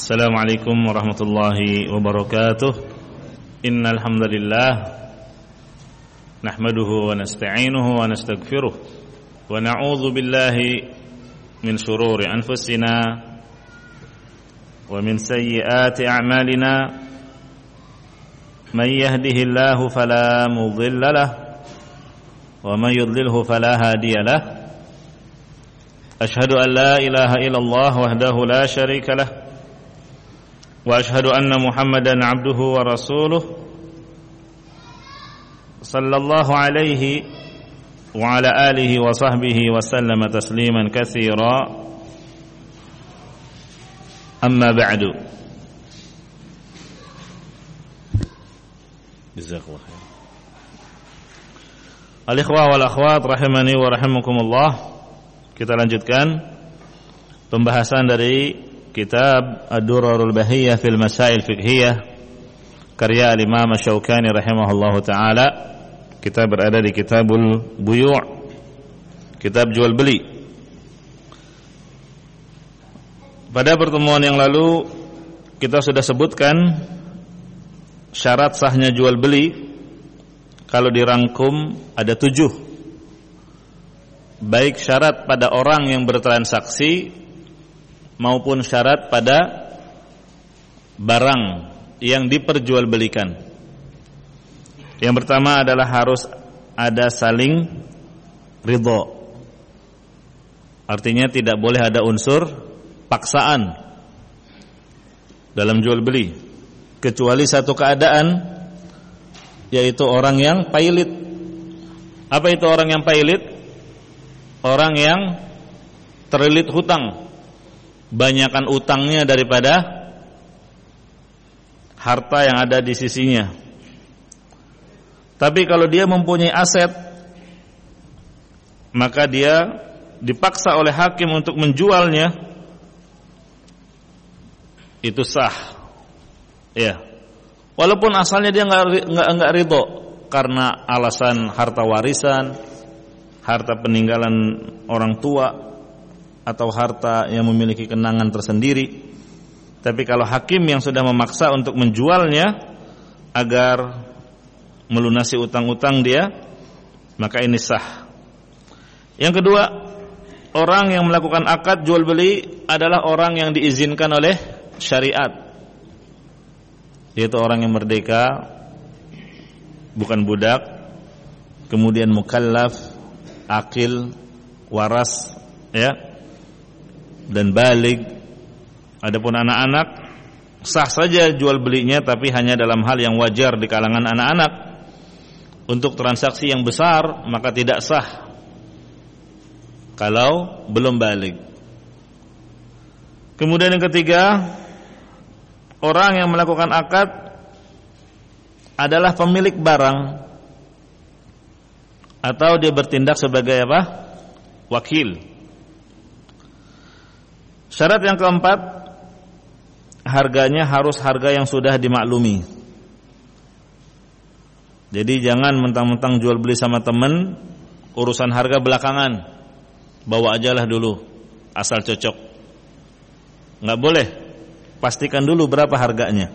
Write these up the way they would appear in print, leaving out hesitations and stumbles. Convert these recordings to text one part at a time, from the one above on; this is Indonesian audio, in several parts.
Assalamualaikum warahmatullahi wabarakatuh. Innal hamdalillah nahmaduhu wa nasta'inuhu wa nastaghfiruh wa na'udzu billahi min shururi anfusina wa min sayyiati a'malina. Man yahdihillahu fala mudilla lahu wa man yudlilhu fala hadiya lahu. Ashhadu an la ilaha illallah wahdahu la syarika lahu wa ashhadu anna Muhammadan abduhu wa rasuluh sallallahu alaihi wa ala alihi wa sahbihi wa sallama tasliman katsira. Amma ba'du. Jazakallahu khair. Al-ikhwah wal akhwat rahimani wa rahimakumullah. Kita lanjutkan pembahasan dari kitab Ad-Durarul Bahiyah fil Masail Fiqhiyah karya Al-Imam Asy-Syaukani rahimahullahu taala. Kita berada di Kitabul Buyu', kitab jual beli. Pada pertemuan yang lalu kita sudah sebutkan syarat sahnya jual beli. Kalau dirangkum ada 7. Baik syarat pada orang yang bertransaksi maupun syarat pada barang yang diperjualbelikan. Yang pertama adalah harus ada saling ridho. Artinya tidak boleh ada unsur paksaan dalam jual beli, kecuali satu keadaan, yaitu orang yang pailit. Apa itu orang yang pailit? Orang yang terlilit hutang, banyakan utangnya daripada harta yang ada di sisinya. Tapi kalau dia mempunyai aset, maka dia dipaksa oleh hakim untuk menjualnya, itu sah. Ya. Walaupun asalnya dia enggak ridho karena alasan harta warisan, harta peninggalan orang tua, atau harta yang memiliki kenangan tersendiri. Tapi kalau hakim yang sudah memaksa untuk menjualnya agar melunasi utang-utang dia, maka ini sah. Yang kedua, orang yang melakukan akad jual beli adalah orang yang diizinkan oleh syariat, yaitu orang yang merdeka, bukan budak, kemudian mukallaf, akil, waras, ya, dan balig. Adapun anak-anak sah saja jual belinya, tapi hanya dalam hal yang wajar di kalangan anak-anak. Untuk transaksi yang besar maka tidak sah kalau belum balig. Kemudian yang ketiga, orang yang melakukan akad adalah pemilik barang atau dia bertindak sebagai apa? Wakil. Syarat yang keempat, harganya harus harga yang sudah dimaklumi. Jadi jangan mentang-mentang jual beli sama teman, urusan harga belakangan, bawa ajalah dulu, asal cocok. Nggak boleh, pastikan dulu berapa harganya.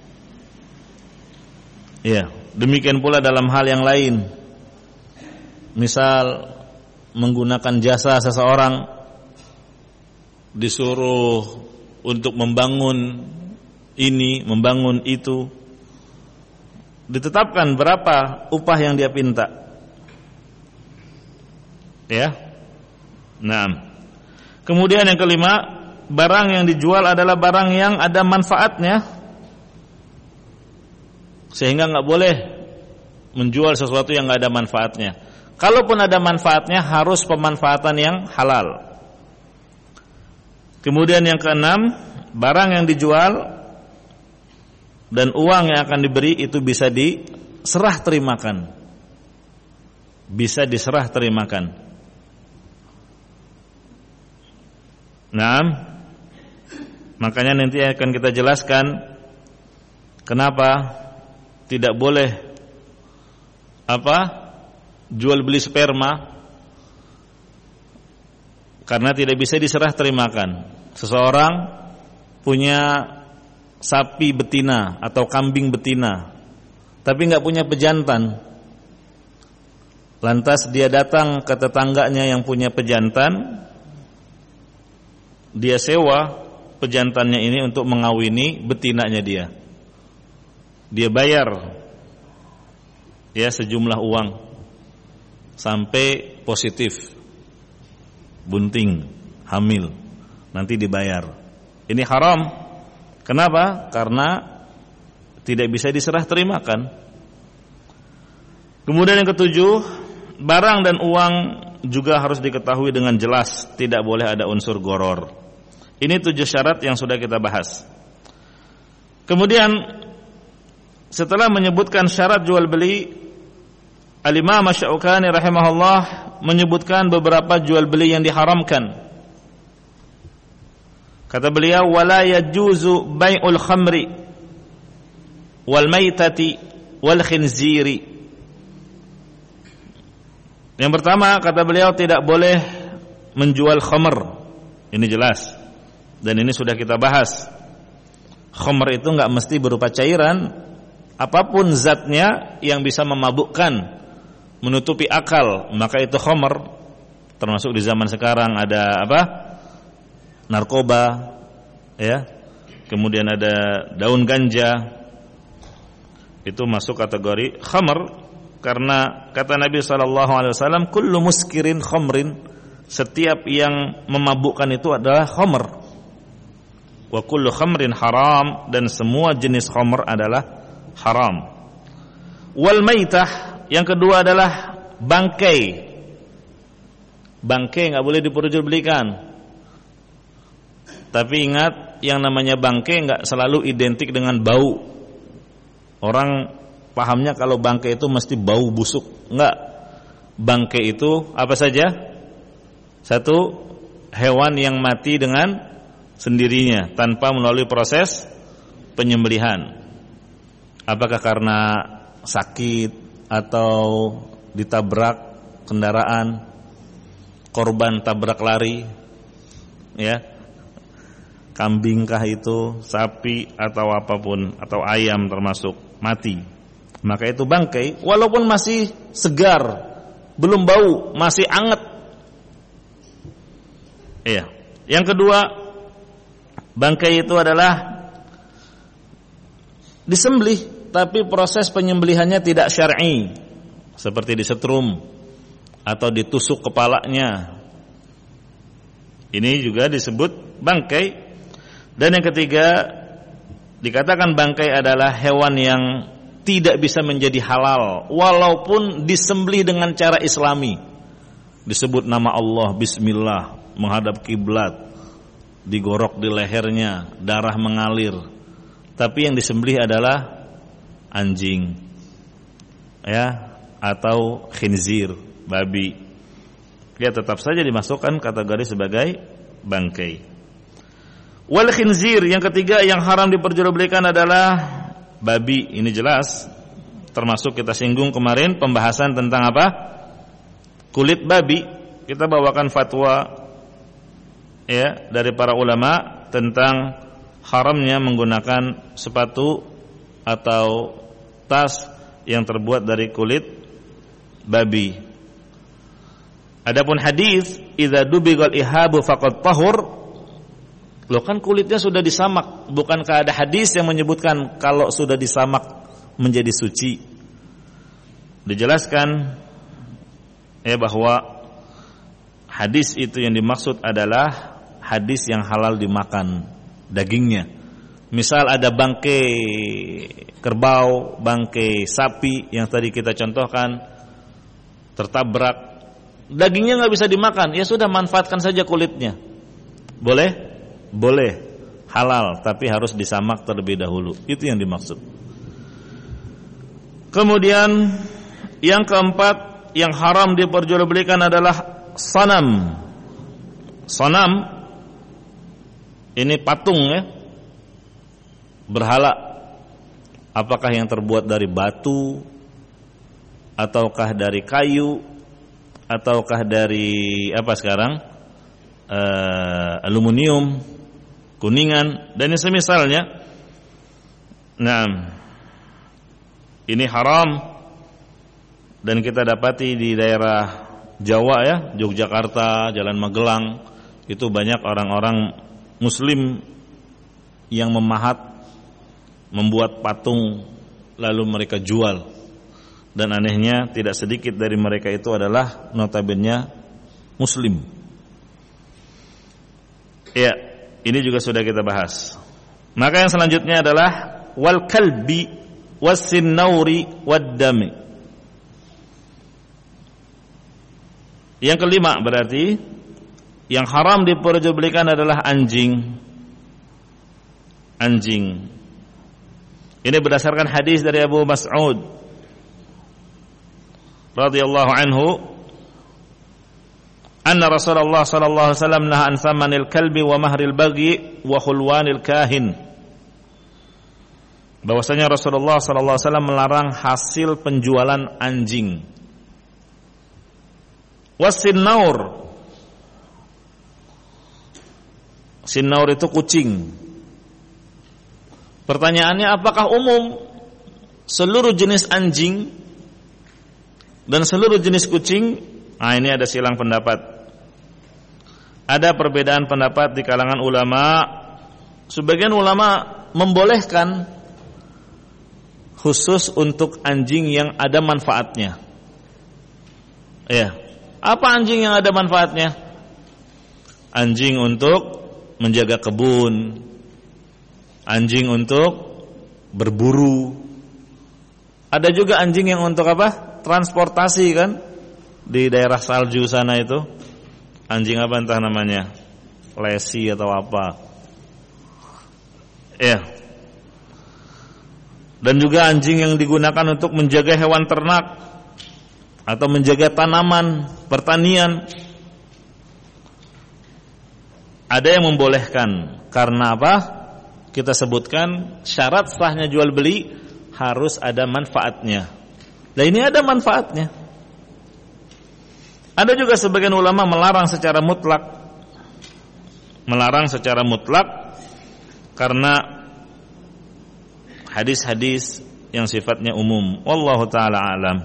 Ya, demikian pula dalam hal yang lain. Misal menggunakan jasa seseorang, disuruh untuk membangun ini, membangun itu, ditetapkan berapa upah yang dia minta. Ya. Nah, kemudian yang kelima, barang yang dijual adalah barang yang ada manfaatnya, sehingga nggak boleh menjual sesuatu yang nggak ada manfaatnya. Kalaupun ada manfaatnya, harus pemanfaatan yang halal. Kemudian yang keenam, barang yang dijual dan uang yang akan diberi itu bisa diserah terimakan. Bisa diserah terimakan. Nah, makanya nanti akan kita jelaskan kenapa tidak boleh jual beli sperma, karena tidak bisa diserah terimakan. Seseorang punya sapi betina atau kambing betina, tapi nggak punya pejantan. Lantas dia datang ke tetangganya yang punya pejantan, dia sewa pejantannya ini untuk mengawini betinanya dia. Dia bayar ya sejumlah uang sampai positif, bunting, hamil, nanti dibayar. Ini haram. Kenapa? Karena tidak bisa diserah terimakan. Kemudian yang ketujuh, barang dan uang juga harus diketahui dengan jelas, tidak boleh ada unsur gharar. Ini 7 syarat yang sudah kita bahas. Kemudian setelah menyebutkan syarat jual beli, Al-Imam Asy-Syaukani rahimahullah menyebutkan beberapa jual beli yang diharamkan. Kata beliau, wala yajuzu bai'ul khamri wal maitati wal khinziri. Yang pertama, kata beliau, tidak boleh menjual khamr. Ini jelas, dan ini sudah kita bahas. Khamr itu enggak mesti berupa cairan, apapun zatnya yang bisa memabukkan, menutupi akal, maka itu khamr. Termasuk di zaman sekarang ada apa? Narkoba, ya. Kemudian ada daun ganja. Itu masuk kategori khamr, karena kata Nabi SAW, kullu muskirin khamrin, setiap yang memabukkan itu adalah khamr. Wa kullu khamrin haram, dan semua jenis khamr adalah haram. Wal maitah, yang kedua adalah bangkai. Bangkai enggak boleh diperjualbelikan. Tapi ingat, yang namanya bangkai enggak selalu identik dengan bau. Orang pahamnya kalau bangkai itu mesti bau busuk. Enggak. Bangkai itu apa saja? Satu, hewan yang mati dengan sendirinya tanpa melalui proses penyembelihan. Apakah karena sakit atau ditabrak kendaraan, korban tabrak lari, ya. Kambingkah itu, sapi atau apapun, atau ayam termasuk, mati, maka itu bangkai, walaupun masih segar, belum bau, masih anget. Iya. Yang kedua, bangkai itu adalah disembelih, tapi proses penyembelihannya tidak syar'i, seperti disetrum atau ditusuk kepalanya. Ini juga disebut bangkai. Dan yang ketiga, dikatakan bangkai adalah hewan yang tidak bisa menjadi halal walaupun disembelih dengan cara islami. Disebut nama Allah, bismillah, menghadap kiblat, digorok di lehernya, darah mengalir. Tapi yang disembelih adalah anjing, ya, atau khinzir, babi. Dia tetap saja dimasukkan kategori sebagai bangkai. Wal khinzir, yang ketiga yang haram diperjualbelikan adalah babi. Ini jelas, termasuk kita singgung kemarin pembahasan tentang apa? Kulit babi. Kita bawakan fatwa, ya, dari para ulama tentang haramnya menggunakan sepatu atau tas yang terbuat dari kulit babi. Adapun hadis idza dubigal ihabu faqad tahur, loh kan kulitnya sudah disamak, bukankah ada hadis yang menyebutkan kalau sudah disamak menjadi suci? Dijelaskan ya bahwa hadis itu yang dimaksud adalah hadis yang halal dimakan dagingnya. Misal ada bangkai kerbau, bangkai sapi yang tadi kita contohkan tertabrak, dagingnya nggak bisa dimakan, ya sudah manfaatkan saja kulitnya. Boleh? Boleh, halal, tapi harus disamak terlebih dahulu. Itu yang dimaksud. Kemudian yang keempat yang haram diperjualbelikan adalah sanam. Sanam ini patung, ya, berhala. Apakah yang terbuat dari batu, ataukah dari kayu, ataukah dari apa sekarang, aluminium, kuningan, dan yang semisalnya. Nah, ini haram dan kita dapati di daerah Jawa ya, Yogyakarta, Jalan Magelang, itu banyak orang-orang muslim yang memahat, membuat patung lalu mereka jual. Dan anehnya tidak sedikit dari mereka itu adalah notabene muslim. Ya, ini juga sudah kita bahas. Maka yang selanjutnya adalah wal kalbi was-sinnauri wad-dami. Yang kelima berarti yang haram diperjualbelikan adalah anjing. Anjing. Ini berdasarkan hadis dari Abu Mas'ud radhiyallahu anhu, anna Rasulullah sallallahu alaihi wasallam naha an thamanil kalbi wa mahril baghi wa khulwanil kahin. Bahwasanya Rasulullah sallallahu alaihi wasallam melarang hasil penjualan anjing. Wasinnaur. Sinnaur itu kucing. Pertanyaannya, apakah umum seluruh jenis anjing dan seluruh jenis kucing? Nah, ini ada silang pendapat. Ada perbedaan pendapat di kalangan ulama. Sebagian ulama membolehkan khusus untuk anjing yang ada manfaatnya. Ya. Apa anjing yang ada manfaatnya? Anjing untuk menjaga kebun, anjing untuk berburu. Ada juga anjing yang untuk apa? Transportasi kan? Di daerah salju sana itu. Anjing apa entah namanya? Lesi atau apa. Ya. Dan juga anjing yang digunakan untuk menjaga hewan ternak atau menjaga tanaman, pertanian. Ada yang membolehkan. Karena apa? Kita sebutkan syarat sahnya jual beli harus ada manfaatnya. Nah, ini ada manfaatnya. Ada juga sebagian ulama melarang secara mutlak. Melarang secara mutlak karena hadis-hadis yang sifatnya umum. Wallahu taala alam.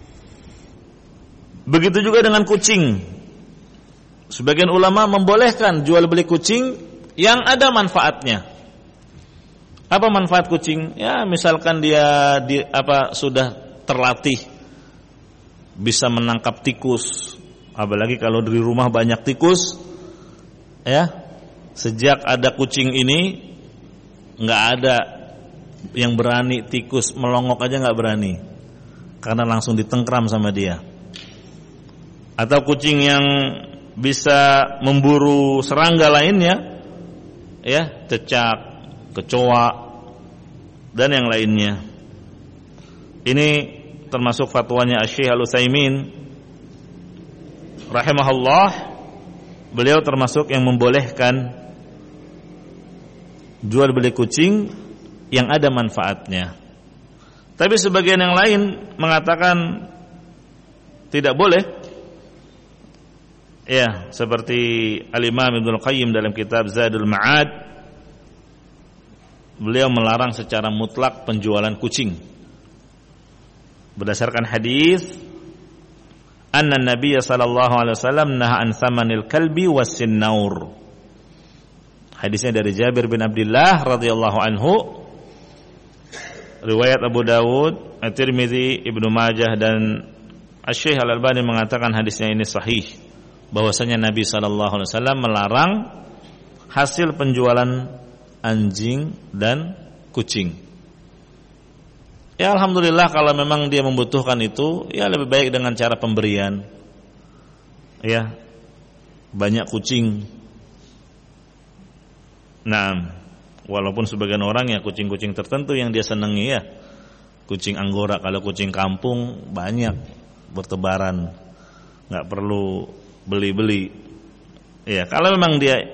Begitu juga dengan kucing. Sebagian ulama membolehkan jual beli kucing yang ada manfaatnya. Apa manfaat kucing? Ya, misalkan dia sudah terlatih bisa menangkap tikus. Apalagi kalau di rumah banyak tikus. Ya. Sejak ada kucing ini enggak ada yang berani tikus melongok aja enggak berani. Karena langsung ditengkram sama dia. Atau kucing yang bisa memburu serangga lainnya, ya, cecak, kecoa, dan yang lainnya. Ini termasuk fatwanya Asy-Syaikh Al-Utsaimin rahimahullah. Beliau termasuk yang membolehkan jual beli kucing yang ada manfaatnya. Tapi sebagian yang lain mengatakan tidak boleh. Ya, seperti Al-Imam Ibnu Qayyim dalam kitab Zadul Ma'ad, beliau melarang secara mutlak penjualan kucing berdasarkan hadis anna Nabiy sallallahu alaihi wasallam naha an thamanil kalbi was-sinnaur. Hadisnya dari Jabir bin Abdullah radhiyallahu anhu, riwayat Abu Dawud, At-Tirmidzi, Ibnu Majah, dan Asy-Syaikh Al-Albani mengatakan hadisnya ini sahih. Bahwasanya Nabi SAW melarang hasil penjualan anjing dan kucing. Ya, alhamdulillah kalau memang dia membutuhkan itu, ya lebih baik dengan cara pemberian. Ya, banyak kucing. Nah, walaupun sebagian orang ya kucing-kucing tertentu yang dia senangi ya, kucing Anggora. Kalau kucing kampung banyak bertebaran, nggak perlu beli-beli. Ya, kalau memang dia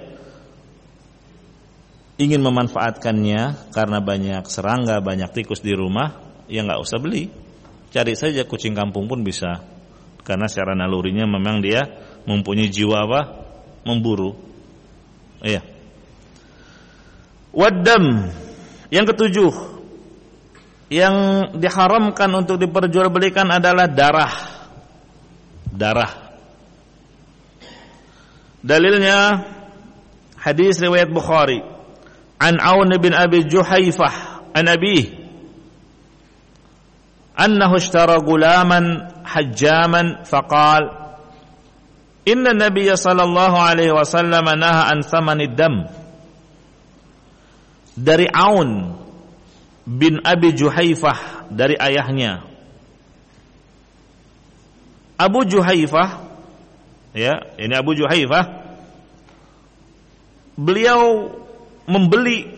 ingin memanfaatkannya karena banyak serangga, banyak tikus di rumah, ya nggak usah beli. Cari saja kucing kampung pun bisa. Karena secara nalurinya memang dia mempunyai jiwa apa? Memburu. Iya. Waddam. Yang ketujuh, Yang diharamkan untuk diperjualbelikan adalah darah. Dalilnya hadis riwayat Bukhari an Aun bin Abi Juhaifah an Abi annahu ishtara gulaman hajjaman faqal inna nabiyya sallallahu alaihi wasallam naha an thamanid dam. Dari Aun bin Abi Juhaifah, dari ayahnya Abu Juhaifah, ya, ini Abu Juhaifah, beliau membeli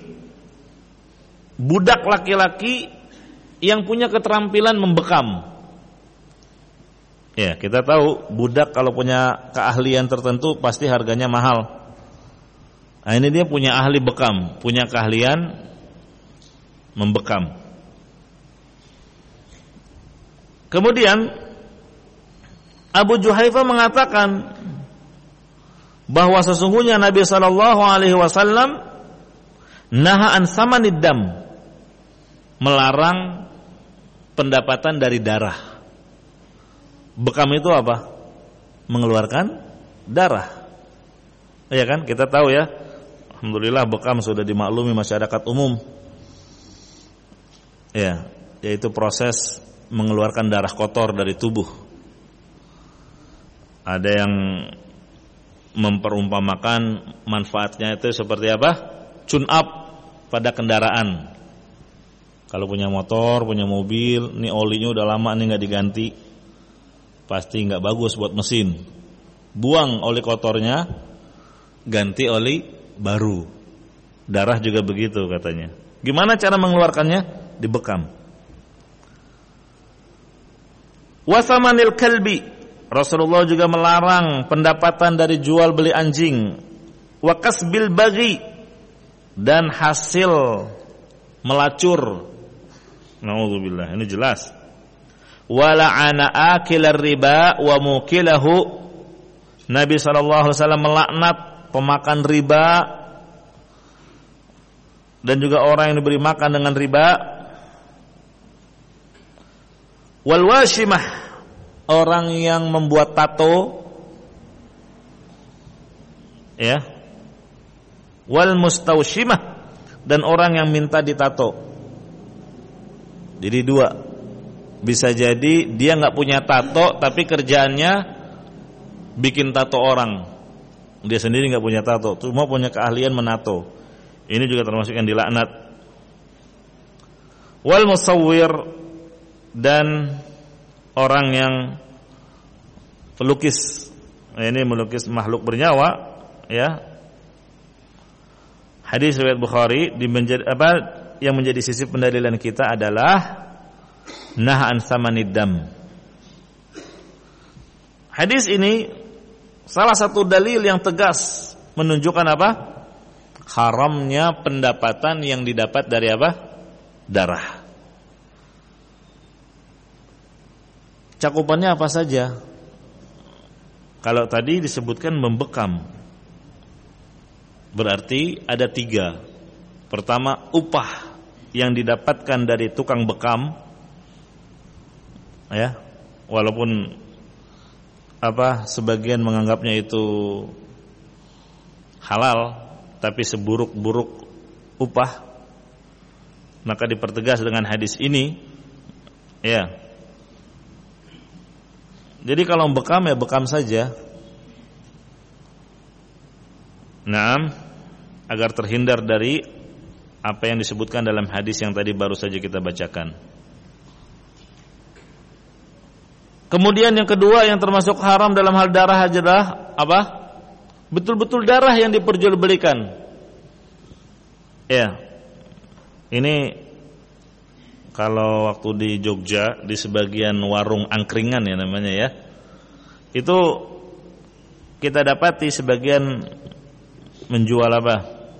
budak laki-laki yang punya keterampilan membekam. Ya, kita tahu budak kalau punya keahlian tertentu pasti harganya mahal. Nah, ini dia punya ahli bekam, punya keahlian membekam. Kemudian Abu Juhaifah mengatakan bahwa sesungguhnya Nabi sallallahu alaihi wasallam naha an samanid dam, melarang pendapatan dari darah. Bekam itu apa? Mengeluarkan darah. Ya kan? Kita tahu ya. Alhamdulillah bekam sudah dimaklumi masyarakat umum. Ya, yaitu proses mengeluarkan darah kotor dari tubuh. Ada yang memperumpamakan manfaatnya itu seperti apa? Tune up pada kendaraan. Kalau punya motor, punya mobil, ini olinya udah lama nih nggak diganti, pasti nggak bagus buat mesin. Buang oli kotornya, ganti oli baru. Darah juga begitu katanya. Gimana cara mengeluarkannya? Dibekam. Wasamanil kalbi, Rasulullah juga melarang pendapatan dari jual beli anjing. Wa kasbil baghi, dan hasil melacur. Nauzubillah, ini jelas. Wa la'ana akilar riba wa mukilahu. Nabi sallallahu alaihi wasallam melaknat pemakan riba dan juga orang yang diberi makan dengan riba. Wal washimah, orang yang membuat tato, ya. Wal mustaushimah, dan orang yang minta ditato. Jadi dua. Bisa jadi dia nggak punya tato tapi kerjaannya bikin tato orang. Dia sendiri nggak punya tato, cuma punya keahlian menato. Ini juga termasuk yang dilaknat. Wal musawwir, dan orang yang pelukis, ini melukis makhluk bernyawa, ya. Hadis riwayat Bukhari yang menjadi sisi pendalilan kita adalah nahan samanid dam. Hadis ini salah satu dalil yang tegas menunjukkan apa? Haramnya pendapatan yang didapat dari apa? Darah. Cakupannya apa saja? Kalau tadi disebutkan membekam, berarti ada 3. Pertama, upah yang didapatkan dari tukang bekam, ya, walaupun sebagian menganggapnya itu halal, tapi seburuk-buruk upah, maka dipertegas dengan hadis ini, ya. Jadi kalau bekam ya bekam saja. Naam, agar terhindar dari apa yang disebutkan dalam hadis yang tadi baru saja kita bacakan. Kemudian yang kedua yang termasuk haram dalam hal darah adalah apa? Betul-betul darah yang diperjualbelikan. Ya. Ini kalau waktu di Jogja, di sebagian warung angkringan ya namanya ya, itu kita dapati sebagian menjual apa?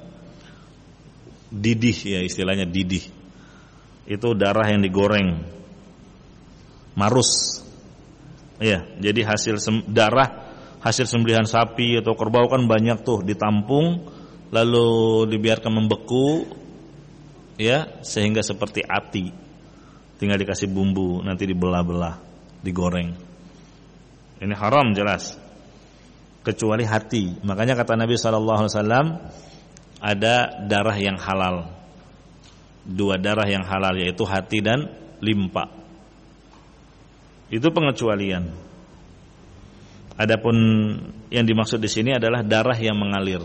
Didih ya, istilahnya didih. Itu darah yang digoreng, marus. Ya, jadi darah hasil sembelihan sapi atau kerbau kan banyak tuh, ditampung lalu dibiarkan membeku, ya, sehingga seperti ati. tinggal dikasih bumbu, nanti dibelah-belah, digoreng. Ini haram jelas. Kecuali hati. Makanya kata Nabi SAW, ada darah yang halal. 2 darah yang halal, yaitu hati dan limpa. Itu pengecualian. Adapun yang dimaksud di sini adalah darah yang mengalir.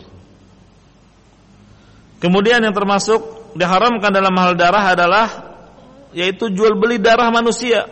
Kemudian yang termasuk diharamkan dalam hal darah adalah yaitu jual beli darah manusia.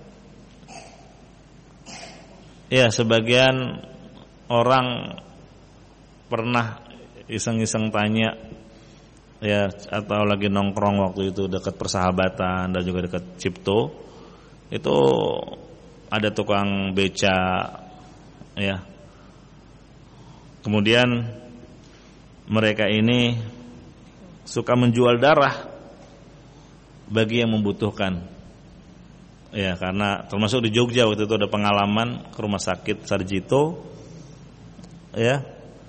Ya, sebagian orang pernah iseng-iseng tanya, ya, atau lagi nongkrong waktu itu dekat Persahabatan dan juga dekat Cipto, itu ada tukang beca, ya. Kemudian mereka ini suka menjual darah bagi yang membutuhkan. Ya, karena termasuk di Jogja waktu itu ada pengalaman ke rumah sakit Sarjito, ya.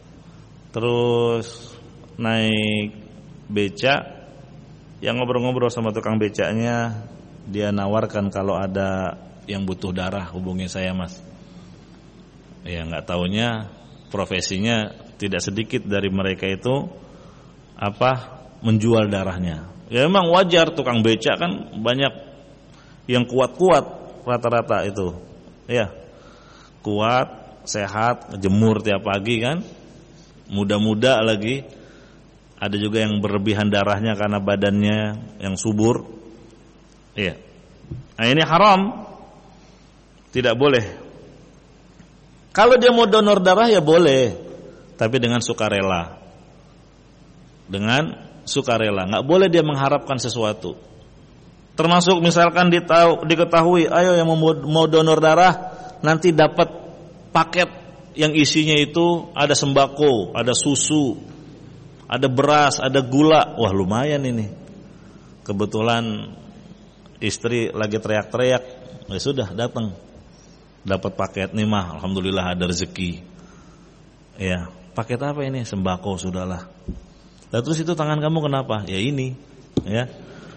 Terus naik beca, yang ngobrol-ngobrol sama tukang becanya, dia nawarkan kalau ada yang butuh darah hubungi saya, Mas. Ya, nggak taunya profesinya tidak sedikit dari mereka itu menjual darahnya. Ya memang wajar, tukang beca kan banyak yang kuat-kuat rata-rata itu. Ya. Kuat, sehat, jemur tiap pagi kan. Muda-muda lagi. Ada juga yang berlebihan darahnya karena badannya yang subur. Iya. Nah, ini haram. Tidak boleh. Kalau dia mau donor darah ya boleh, tapi dengan sukarela. Dengan sukarela, enggak boleh dia mengharapkan sesuatu. Termasuk misalkan diketahui, ayo yang mau donor darah nanti dapat paket yang isinya itu ada sembako, ada susu, ada beras, ada gula. Wah, lumayan ini. Kebetulan istri lagi teriak-teriak, ya sudah datang. Dapat paket nih mah, alhamdulillah ada rezeki. Ya, paket apa ini? Sembako, sudahlah. Lalu terus itu tangan kamu kenapa? Ya ini, ya.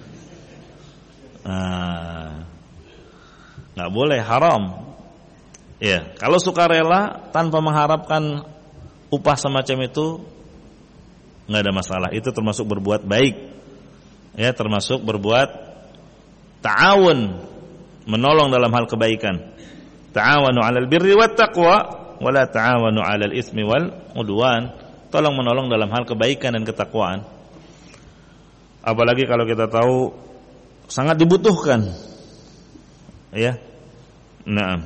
Nggak boleh, haram. Ya, kalau sukarela tanpa mengharapkan upah semacam itu nggak ada masalah. Itu termasuk berbuat baik. Ya, termasuk berbuat ta'awun, menolong dalam hal kebaikan. Ta'awanu 'alal birri wat taqwa wa la ta'awanu 'alal itsmi wal 'udwan. Tolong menolong dalam hal kebaikan dan ketakwaan. Apalagi kalau kita tahu sangat dibutuhkan. Ya. Nah.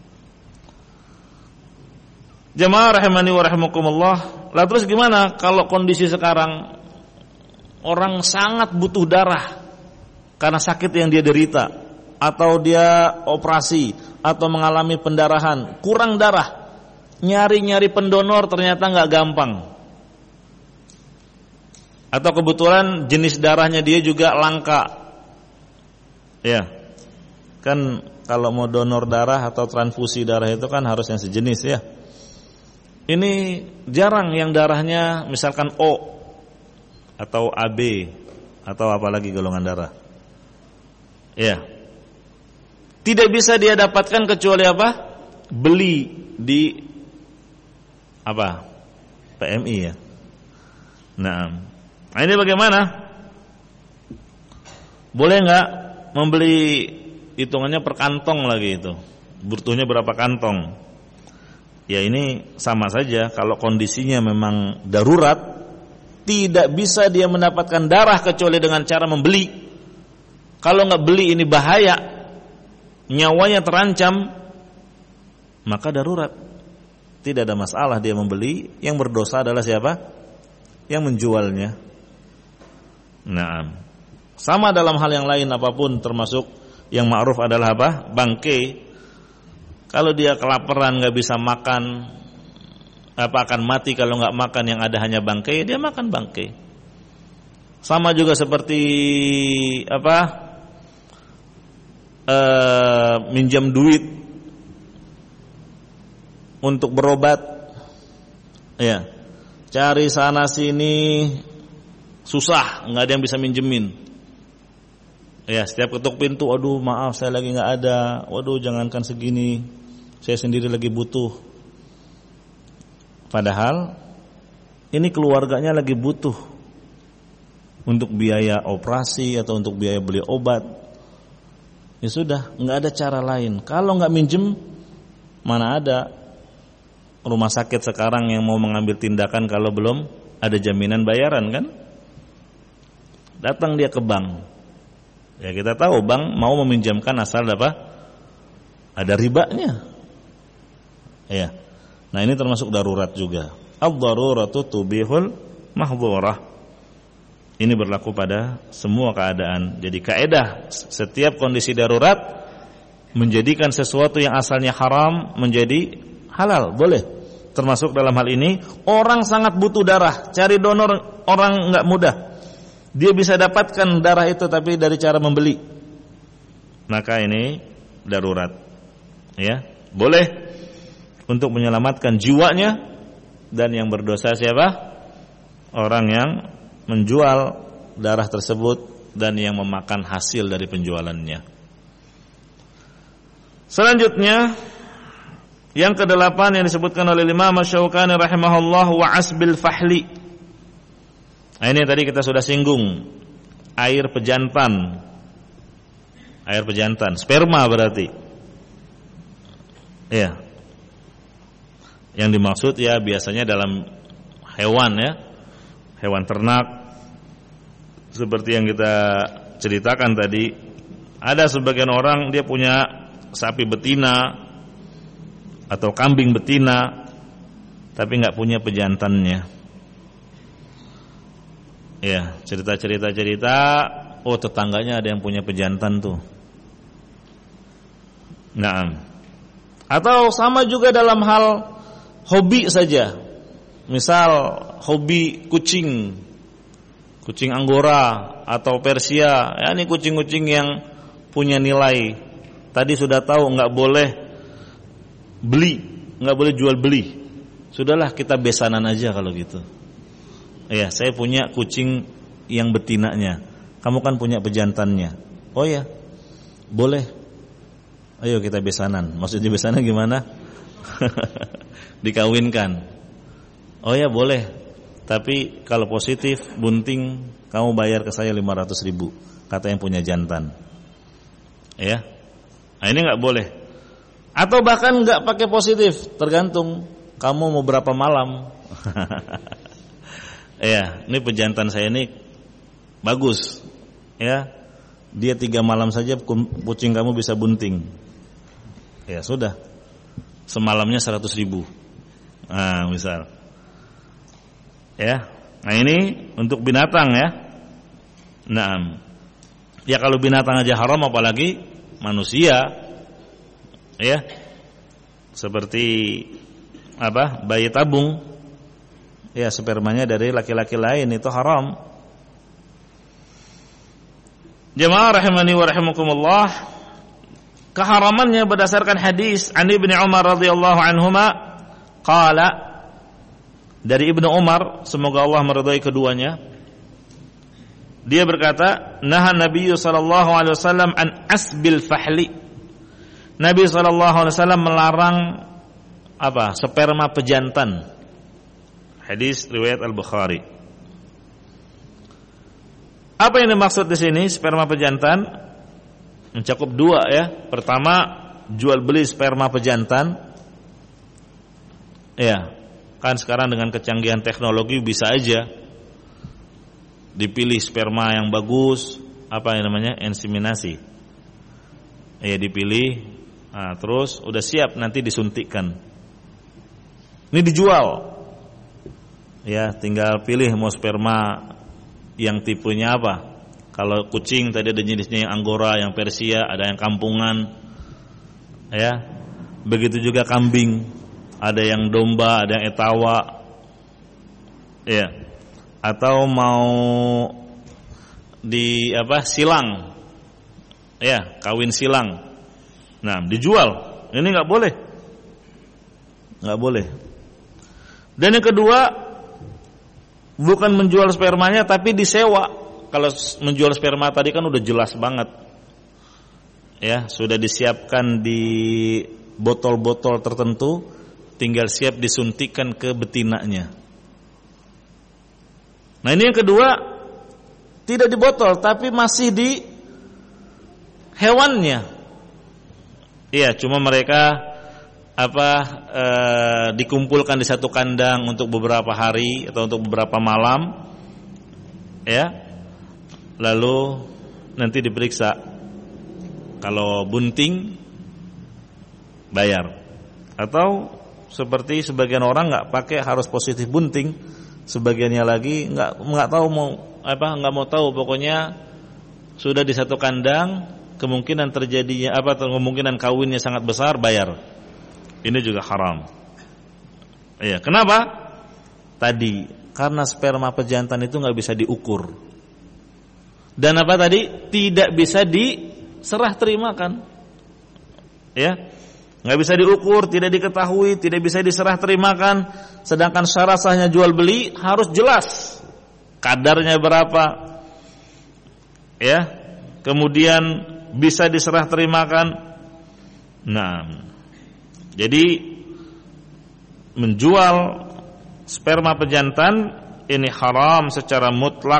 Jamaah rahimani wa rahimakumullah. Lah terus gimana kalau kondisi sekarang orang sangat butuh darah karena sakit yang dia derita, atau dia operasi atau mengalami pendarahan, kurang darah. Nyari-nyari pendonor ternyata enggak gampang. Atau kebetulan jenis darahnya dia juga langka. Ya. Kan kalau mau donor darah atau transfusi darah itu kan harus yang sejenis, ya. Ini jarang yang darahnya misalkan O atau AB atau apalagi golongan darah. Ya. Tidak bisa dia dapatkan kecuali apa? Beli di PMI, ya. Nah, ini bagaimana? Boleh enggak membeli, hitungannya per kantong lagi itu. Butuhnya berapa kantong? Ya ini sama saja, kalau kondisinya memang darurat, tidak bisa dia mendapatkan darah kecuali dengan cara membeli. Kalau enggak beli ini bahaya, nyawanya terancam, maka darurat. Tidak ada masalah dia membeli. Yang berdosa adalah siapa? Yang menjualnya. Nah, sama dalam hal yang lain apapun, termasuk yang ma'ruf adalah apa? Bangkai. Kalau dia kelaparan nggak bisa makan, akan mati kalau nggak makan, yang ada hanya bangkai, dia makan bangkai. Sama juga seperti minjam duit untuk berobat, ya, cari sana sini susah, nggak ada yang bisa minjemin, Ya, setiap ketuk pintu, aduh maaf saya lagi nggak ada, waduh jangankan segini, saya sendiri lagi butuh. Padahal ini keluarganya lagi butuh untuk biaya operasi atau untuk biaya beli obat. Ya sudah, nggak ada cara lain. Kalau nggak minjem, mana ada rumah sakit sekarang yang mau mengambil tindakan kalau belum ada jaminan bayaran kan? Datang dia ke bank. Ya kita tahu bank mau meminjamkan asal apa? Ada ribanya. Ya. Nah ini termasuk darurat juga. Ad-daruratu tubihul mahdhurah. Ini berlaku pada semua keadaan. Jadi kaidah setiap kondisi darurat menjadikan sesuatu yang asalnya haram menjadi halal, boleh. Termasuk dalam hal ini orang sangat butuh darah, cari donor orang enggak mudah. Dia bisa dapatkan darah itu tapi dari cara membeli. Maka ini darurat. Ya, boleh untuk menyelamatkan jiwanya, dan yang berdosa siapa? Orang yang menjual darah tersebut dan yang memakan hasil dari penjualannya. Selanjutnya yang ke-8 yang disebutkan oleh Imam Asy-Syaukani rahimahullah wa asbil fahli. Nah, ini tadi kita sudah singgung, air pejantan. Air pejantan, sperma berarti. Ya. Yang dimaksud ya biasanya dalam hewan ya. Hewan ternak. Seperti yang kita ceritakan tadi, ada sebagian orang dia punya sapi betina atau kambing betina tapi enggak punya pejantannya. Ya, cerita, oh tetangganya ada yang punya pejantan tuh. Naam. Atau sama juga dalam hal hobi saja. Misal hobi kucing Anggora atau Persia. Ya, ini kucing-kucing yang punya nilai. Tadi sudah tahu nggak boleh beli, nggak boleh jual beli. Sudahlah kita besanan aja kalau gitu. Ya, saya punya kucing yang betinanya. Kamu kan punya pejantannya. Oh ya, boleh. Ayo kita besanan. Maksudnya besanan gimana? Dikawinkan. Oh ya boleh. Tapi kalau positif bunting, kamu bayar ke saya 500.000. Kata yang punya jantan. Ya, nah, ini nggak boleh. Atau bahkan nggak pakai positif, tergantung kamu mau berapa malam. Ya, ini pejantan saya ini bagus. Ya, dia 3 malam saja kucing kamu bisa bunting. Ya sudah, semalamnya 100.000. Nah, misal. Ya, nah ini untuk binatang ya. Nah, ya kalau binatang aja haram apalagi manusia. Ya, seperti apa? Bayi tabung. Ya, spermanya dari laki-laki lain itu haram. Jemaah rahimani wa rahimakumullah, keharamannya berdasarkan hadis an Ibnu Umar radhiyallahu anhuma qala, dari Ibnu Umar semoga Allah meridai keduanya, dia berkata, naha Nabi sallallahu alaihi wasallam an asbil fahli. Nabi sallallahu alaihi wasallam melarang apa? Sperma pejantan. Hadis riwayat Al-Bukhari. Apa yang dimaksud di sini sperma pejantan? Mencakup 2 ya. Pertama, jual beli sperma pejantan. Ya, kan sekarang dengan kecanggihan teknologi bisa aja dipilih sperma yang bagus, apa yang namanya? Inseminasi. Ya, dipilih. Nah, terus udah siap nanti disuntikkan. Ini dijual. Ya, tinggal pilih mau sperma yang tipenya apa. Kalau kucing tadi ada jenisnya yang Anggora, yang Persia, ada yang kampungan. Ya. Begitu juga kambing, ada yang domba, ada yang etawa. Ya. Atau mau di apa? Silang. Ya, kawin silang. Nah, dijual. Ini enggak boleh. Enggak boleh. Dan yang kedua, bukan menjual spermanya tapi disewa. kalau menjual sperma tadi kan udah jelas banget. Ya, sudah disiapkan di botol-botol tertentu, tinggal siap disuntikan ke betinanya. Nah, ini yang kedua, tidak di botol tapi masih di hewannya. Iya, cuma mereka dikumpulkan di satu kandang untuk beberapa hari atau untuk beberapa malam, ya. Lalu nanti diperiksa. Kalau bunting bayar. Atau seperti sebagian orang nggak pakai harus positif bunting, sebagiannya lagi nggak tahu nggak mau tahu, pokoknya sudah di satu kandang, kemungkinan terjadinya kemungkinan kawinnya sangat besar, bayar. Ini juga haram. Iya, kenapa? Tadi karena sperma pejantan itu nggak bisa diukur. Dan apa tadi? Tidak bisa diserah terimakan. Ya, nggak bisa diukur, tidak diketahui, tidak bisa diserah terimakan. Sedangkan syarat sahnya jual beli harus jelas, kadarnya berapa, ya. Kemudian bisa diserah terimakan. Nah, jadi menjual sperma pejantan ini haram secara mutlak.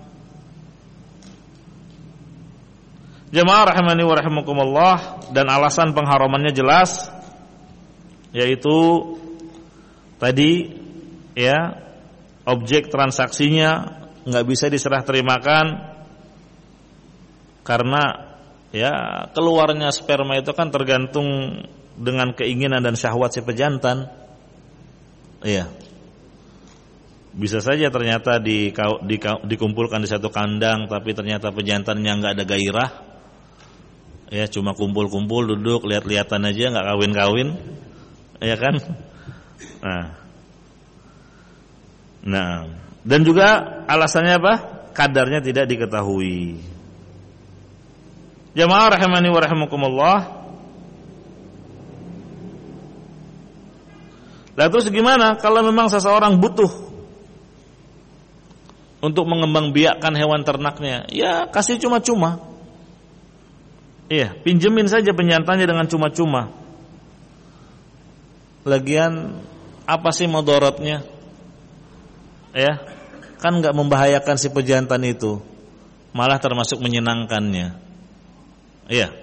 Jemaah rahimani wa rahimakumullah, dan alasan pengharamannya jelas, yaitu tadi, ya, objek transaksinya nggak bisa diserah terimakan karena, ya, keluarnya sperma itu kan tergantung dengan keinginan dan syahwat si pejantan. Iya. Bisa saja ternyata dikumpulkan di satu kandang, tapi ternyata pejantannya nggak ada gairah. Ya, cuma kumpul-kumpul, duduk, lihat-lihatan aja, nggak kawin-kawin. Ya kan? Nah, dan juga alasannya apa? Kadarnya tidak diketahui. Jamaah rahimani wa rahimakumullah. Lah terus gimana kalau memang seseorang butuh untuk mengembangbiakkan hewan ternaknya? Ya, kasih cuma-cuma. Iya, pinjemin saja penjantannya dengan cuma-cuma. Lagian apa sih mudaratnya? Ya, kan enggak membahayakan si pejantan itu, malah termasuk menyenangkannya. Iya.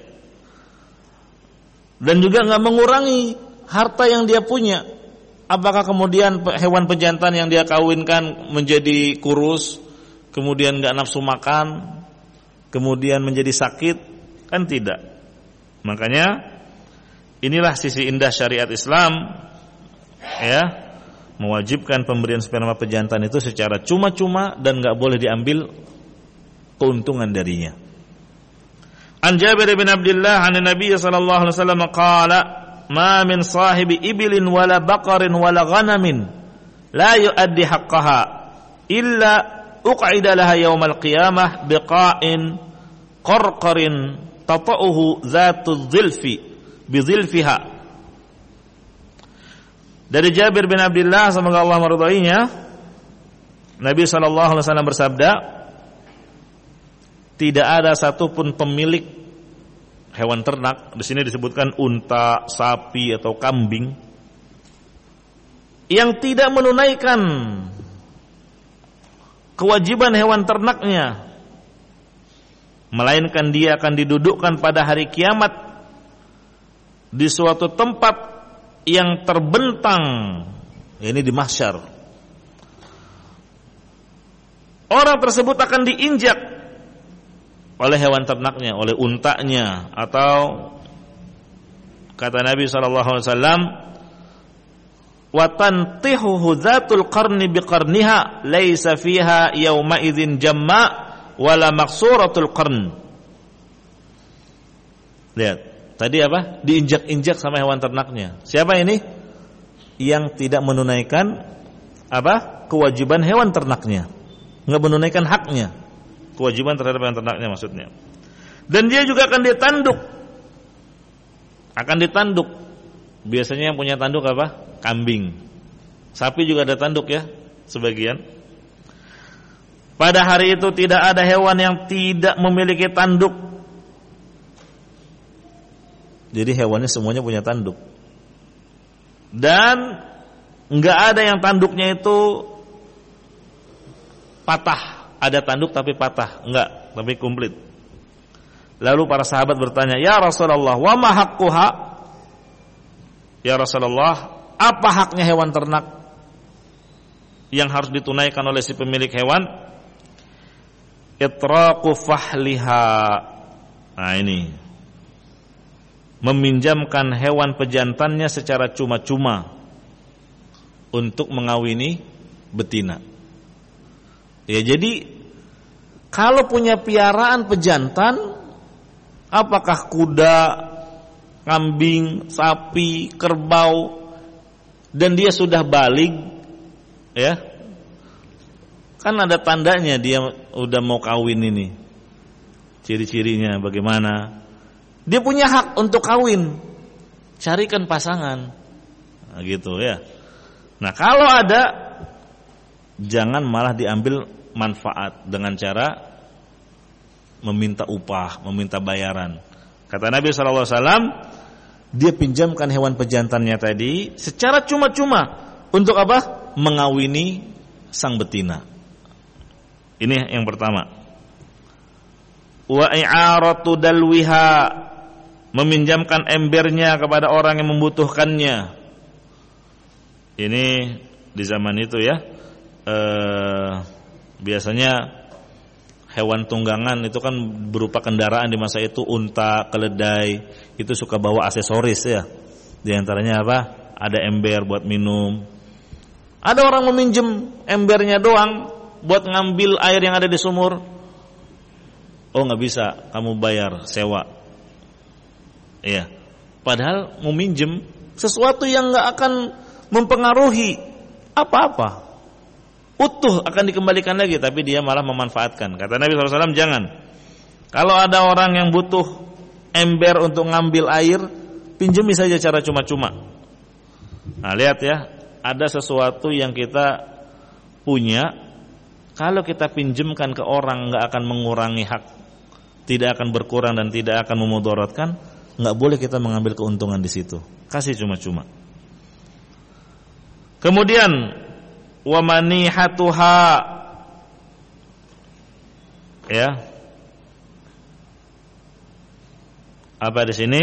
Dan juga enggak mengurangi harta yang dia punya. Apakah kemudian hewan pejantan yang dia kawinkan menjadi kurus, kemudian enggak nafsu makan, kemudian menjadi sakit? Kan tidak. Makanya inilah sisi indah syariat Islam, ya, mewajibkan pemberian sperma pejantan itu secara cuma-cuma dan enggak boleh diambil keuntungan darinya. An Jabir bin Abdullah an Nabi sallallahu alaihi wasallam qala ma min sahibi ibilin wala baqarin wala ghanamin la yuaddi haqqaha illa uq'ida laha yaumal qiyamah biqa'in qarqarin tata'uhu dzatu dzilfi bi dzilfiha. Dari Jabir bin Abdullah, semoga Allah meridainya, Nabi sallallahu alaihi wasallam bersabda, tidak ada satupun pemilik hewan ternak, di sini disebutkan unta, sapi atau kambing, yang tidak menunaikan kewajiban hewan ternaknya, melainkan dia akan didudukkan pada hari kiamat di suatu tempat yang terbentang, ini di mahsyar. Orang tersebut akan diinjak oleh hewan ternaknya, oleh untanya, atau kata Nabi SAW, wa tantihuhu dzatul qarni biqarniha laisa fiha yauma idzin jamma wala maksuratul qarn. Lihat, tadi apa? Diinjak-injak sama hewan ternaknya. Siapa ini? Yang tidak menunaikan apa? Kewajiban hewan ternaknya, enggak menunaikan haknya, kewajiban terhadap hewan ternaknya maksudnya. Dan dia juga akan ditanduk. Akan ditanduk. Biasanya yang punya tanduk apa? Kambing. Sapi juga ada tanduk ya, sebagian. Pada hari itu tidak ada hewan yang tidak memiliki tanduk. Jadi hewannya semuanya punya tanduk. Dan enggak ada yang tanduknya itu patah. Ada tanduk tapi patah, enggak, tapi komplit. Lalu para sahabat bertanya, "Ya Rasulullah, wa ma haqquha?" Ya Rasulullah, apa haknya hewan ternak yang harus ditunaikan oleh si pemilik hewan? Itraqu fahliha. Nah ini, meminjamkan hewan pejantannya secara cuma-cuma untuk mengawini betina. Ya, jadi kalau punya piaraan pejantan, apakah kuda, kambing, sapi, kerbau, dan dia sudah balig, ya, kan ada tandanya dia udah mau kawin ini. Ciri-cirinya bagaimana? Dia punya hak untuk kawin. Carikan pasangan. Nah, gitu ya. Nah, kalau ada, jangan malah diambil manfaat dengan cara meminta upah, meminta bayaran. Kata Nabi SAW, dia pinjamkan hewan pejantannya tadi secara cuma-cuma untuk apa? Mengawini sang betina. Ini yang pertama. Wa i'aratu dalwiha, meminjamkan embernya kepada orang yang membutuhkannya. Ini di zaman itu ya, biasanya hewan tunggangan itu kan berupa kendaraan di masa itu, unta, keledai, itu suka bawa aksesoris ya. Di antaranya apa? Ada ember buat minum. Ada orang meminjem embernya doang buat ngambil air yang ada di sumur. Oh, nggak bisa, kamu bayar sewa. Iya. Padahal mau minjem sesuatu yang nggak akan mempengaruhi apa-apa. Utuh akan dikembalikan lagi, tapi dia malah memanfaatkan. Kata Nabi SAW, jangan. Kalau ada orang yang butuh ember untuk ngambil air, pinjami saja cara cuma-cuma. Nah, lihat ya, ada sesuatu yang kita punya, kalau kita pinjamkan ke orang nggak akan mengurangi hak, tidak akan berkurang dan tidak akan memudaratkan, nggak boleh kita mengambil keuntungan di situ. Kasih cuma-cuma. Kemudian wa manihatuha, ya. Apa di sini?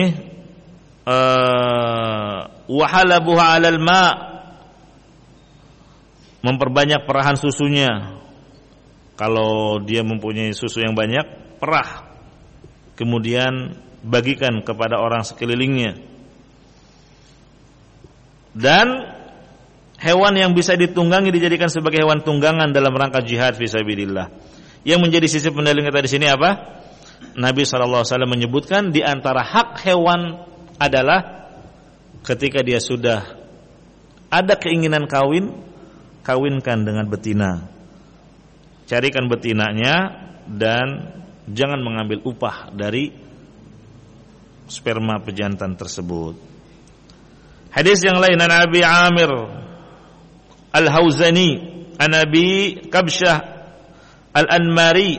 Wa halabuha 'alal ma', memperbanyak perahan susunya. Kalau dia mempunyai susu yang banyak, perah. Kemudian bagikan kepada orang sekelilingnya. Dan hewan yang bisa ditunggangi dijadikan sebagai hewan tunggangan dalam rangka jihad fisabilillah. Yang menjadi sisi pendalilan kita di sini apa? Nabi SAW menyebutkan di antara hak hewan adalah ketika dia sudah ada keinginan kawin, kawinkan dengan betina. Carikan betinanya dan jangan mengambil upah dari sperma pejantan tersebut. Hadis yang lain, an Abi Amir Al-Hauzani, an Abi Kabsyah Al-Anmari,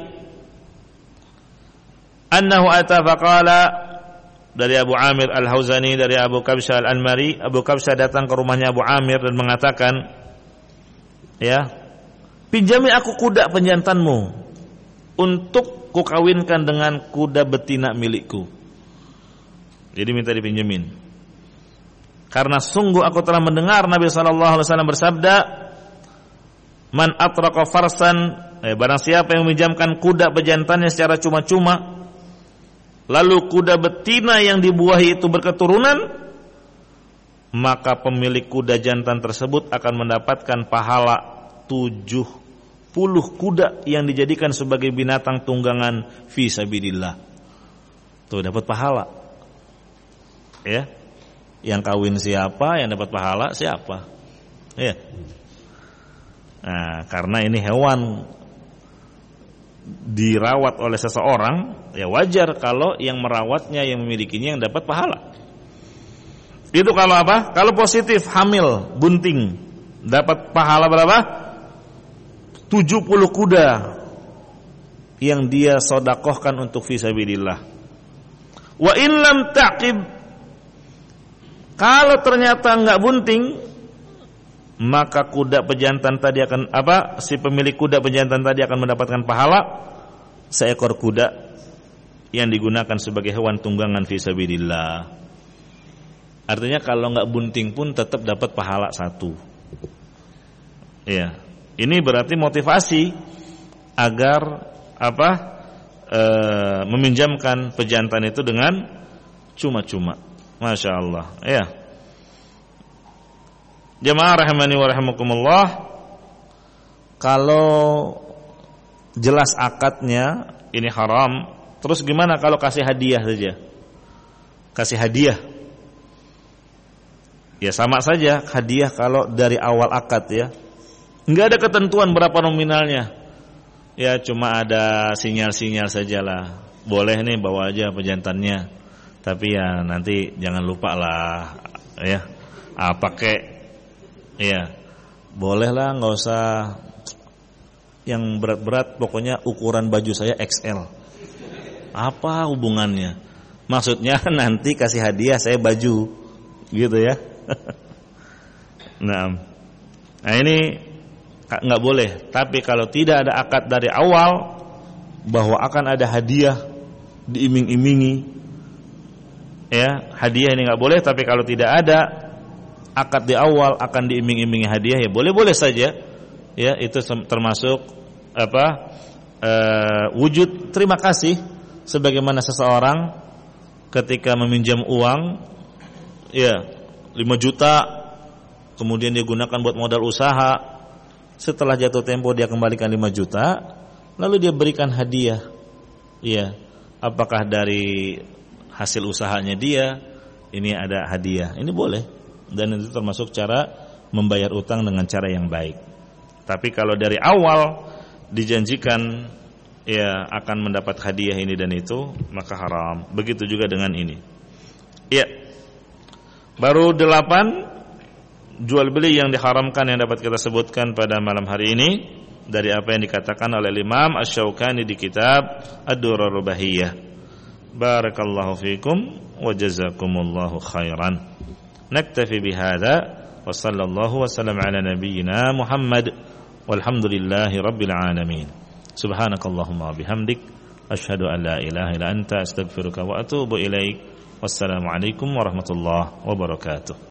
annahu ata faqala, dari Abu Amir Al-Hauzani, dari Abu Kabsyah Al-Anmari. Abu Kabsyah datang ke rumahnya Abu Amir dan mengatakan, ya, pinjami aku kuda penjantanmu untuk kukawinkan dengan kuda betina milikku. Jadi minta dipinjemin. Karena sungguh aku telah mendengar Nabi SAW bersabda, man atraqa farsan, barang siapa yang meminjamkan kuda pejantannya secara cuma-cuma, lalu kuda betina yang dibuahi itu berketurunan, maka pemilik kuda jantan tersebut akan mendapatkan pahala 70 kuda yang dijadikan sebagai binatang tunggangan fi sabilillah. Tuh, dapat pahala. Ya. Yang kawin siapa, yang dapat pahala siapa? Ya. Nah, karena ini hewan dirawat oleh seseorang, ya wajar kalau yang merawatnya, yang memilikinya yang dapat pahala. Itu kalau apa? Kalau positif, hamil, bunting, dapat pahala berapa? 70 kuda. yang dia sedekahkan untuk fisabilillah. Wa in lam taqib, kalau ternyata enggak bunting, maka kuda pejantan tadi akan si pemilik kuda pejantan tadi akan mendapatkan pahala seekor kuda yang digunakan sebagai hewan tunggangan fisabilillah. Artinya kalau enggak bunting pun tetap dapat pahala 1. Ya. Ini berarti motivasi agar meminjamkan pejantan itu dengan cuma-cuma. Masya Allah. Ya. Jamaah rahimani wa rahimakumullah, kalau jelas akadnya ini haram, terus gimana kalau kasih hadiah saja? Kasih hadiah, ya sama saja hadiah kalau dari awal akad ya. Enggak ada ketentuan berapa nominalnya. Ya cuma ada sinyal-sinyal sajalah. Boleh nih bawa aja pejantannya. Tapi ya nanti jangan lupa lah ya. Pakai ya. Boleh lah, enggak usah yang berat-berat, pokoknya ukuran baju saya XL. Apa hubungannya? Maksudnya nanti kasih hadiah saya baju. Gitu ya. Nah ini nggak boleh. Tapi kalau tidak ada akad dari awal bahwa akan ada hadiah, diiming-imingi, ya hadiah ini nggak boleh. Tapi kalau tidak ada akad di awal akan diiming-imingi hadiah, ya boleh-boleh saja. Ya itu termasuk wujud terima kasih, sebagaimana seseorang ketika meminjam uang, ya 5 juta, kemudian dia gunakan buat modal usaha. Setelah jatuh tempo dia kembalikan 5 juta, lalu dia berikan hadiah. Iya, apakah dari hasil usahanya dia, ini ada hadiah. Ini boleh, dan itu termasuk cara membayar utang dengan cara yang baik. Tapi kalau dari awal dijanjikan ya akan mendapat hadiah ini dan itu, maka haram. Begitu juga dengan ini. Ya. Baru 8 jual beli yang diharamkan yang dapat kita sebutkan pada malam hari ini dari apa yang dikatakan oleh Imam Asy-Syaukani di kitab Ad-Durarul Bahiyah. Barakallahu fikum wa jazakumullahu khairan. Naktafi bihadza wa sallallahu wa sallam ala nabiyyina Muhammad walhamdulillahi rabbil alamin. Subhanakallahumma bihamdik asyhadu an la ilaha illa anta astaghfiruka wa atubu ilaik. Wassalamu alaikum warahmatullahi wabarakatuh.